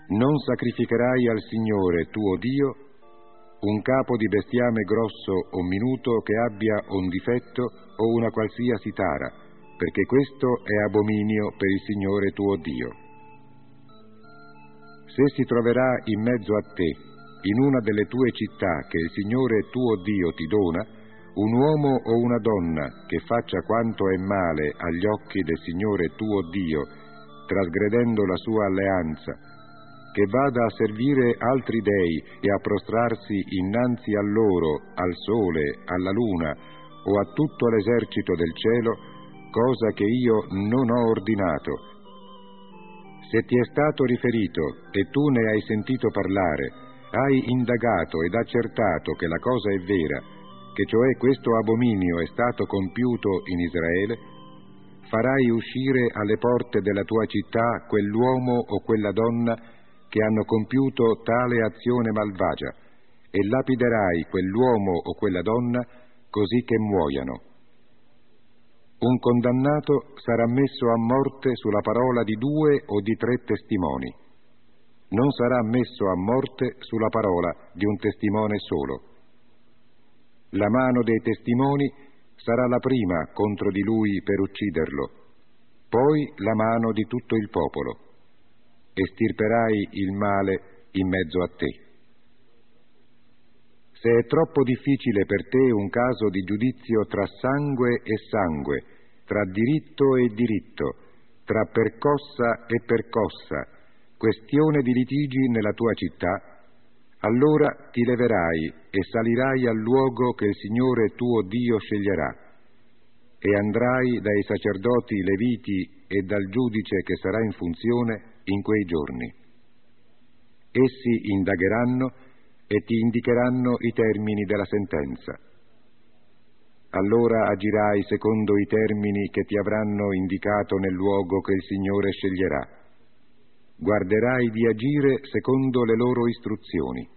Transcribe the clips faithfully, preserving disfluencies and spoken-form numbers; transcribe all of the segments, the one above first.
Non sacrificherai al Signore tuo Dio un capo di bestiame grosso o minuto che abbia un difetto o una qualsiasi tara, perché questo è abominio per il Signore tuo Dio. Se si troverà in mezzo a te, in una delle tue città che il Signore tuo Dio ti dona, un uomo o una donna che faccia quanto è male agli occhi del Signore tuo Dio, trasgredendo la sua alleanza, che vada a servire altri dei e a prostrarsi innanzi a loro, al sole, alla luna o a tutto l'esercito del cielo, cosa che io non ho ordinato. Se ti è stato riferito e tu ne hai sentito parlare, hai indagato ed accertato che la cosa è vera, che cioè questo abominio è stato compiuto in Israele, farai uscire alle porte della tua città quell'uomo o quella donna che hanno compiuto tale azione malvagia, e lapiderai quell'uomo o quella donna così che muoiano. Un condannato sarà messo a morte sulla parola di due o di tre testimoni. Non sarà messo a morte sulla parola di un testimone solo. La mano dei testimoni sarà la prima contro di lui per ucciderlo, poi la mano di tutto il popolo. Estirperai il male in mezzo a te. Se è troppo difficile per te un caso di giudizio tra sangue e sangue, tra diritto e diritto, tra percossa e percossa, questione di litigi nella tua città, allora ti leverai e salirai al luogo che il Signore tuo Dio sceglierà, e andrai dai sacerdoti leviti e dal giudice che sarà in funzione in quei giorni. Essi indagheranno e ti indicheranno i termini della sentenza. Allora agirai secondo i termini che ti avranno indicato nel luogo che il Signore sceglierà. Guarderai di agire secondo le loro istruzioni.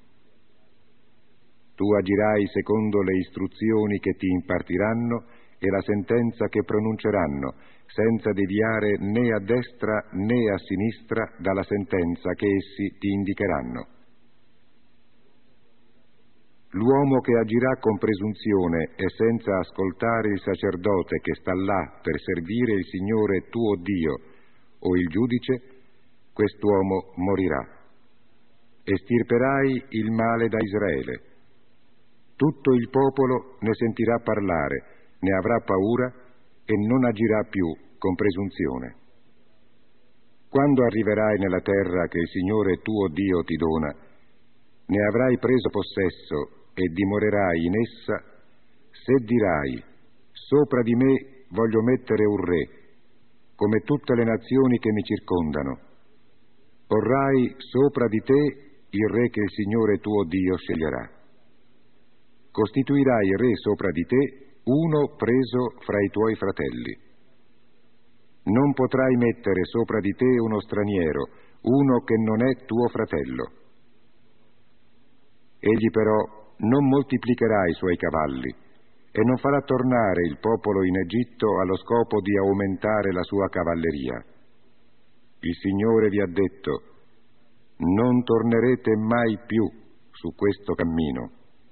Tu agirai secondo le istruzioni che ti impartiranno e la sentenza che pronunceranno, senza deviare né a destra né a sinistra dalla sentenza che essi ti indicheranno. L'uomo che agirà con presunzione e senza ascoltare il sacerdote che sta là per servire il Signore tuo Dio o il giudice, quest'uomo morirà. Estirperai il male da Israele. Tutto il popolo ne sentirà parlare, ne avrà paura e non agirà più con presunzione. Quando arriverai nella terra che il Signore tuo Dio ti dona, ne avrai preso possesso e dimorerai in essa, se dirai, sopra di me voglio mettere un re, come tutte le nazioni che mi circondano, porrai sopra di te il re che il Signore tuo Dio sceglierà. Costituirai re sopra di te uno preso fra i tuoi fratelli. Non potrai mettere sopra di te uno straniero, uno che non è tuo fratello. Egli però non moltiplicherà i suoi cavalli e non farà tornare il popolo in Egitto allo scopo di aumentare la sua cavalleria. Il Signore vi ha detto: non tornerete mai più su questo cammino.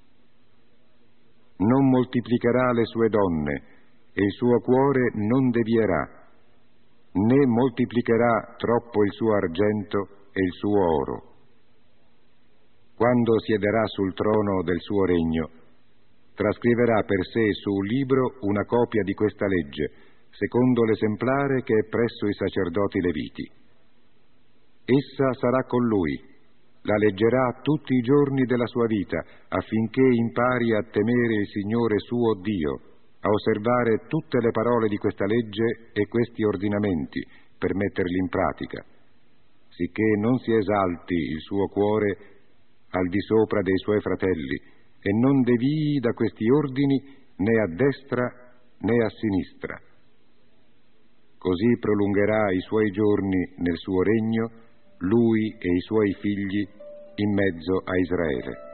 Non moltiplicherà le sue donne e il suo cuore non devierà, né moltiplicherà troppo il suo argento e il suo oro. Quando siederà sul trono del suo regno, trascriverà per sé su un libro una copia di questa legge, secondo l'esemplare che è presso i sacerdoti leviti. Essa sarà con lui, la leggerà tutti i giorni della sua vita, affinché impari a temere il Signore suo Dio, a osservare tutte le parole di questa legge e questi ordinamenti, per metterli in pratica, sicché non si esalti il suo cuore al di sopra dei suoi fratelli, e non devii da questi ordini né a destra né a sinistra. Così prolungherà i suoi giorni nel suo regno, lui e i suoi figli in mezzo a Israele.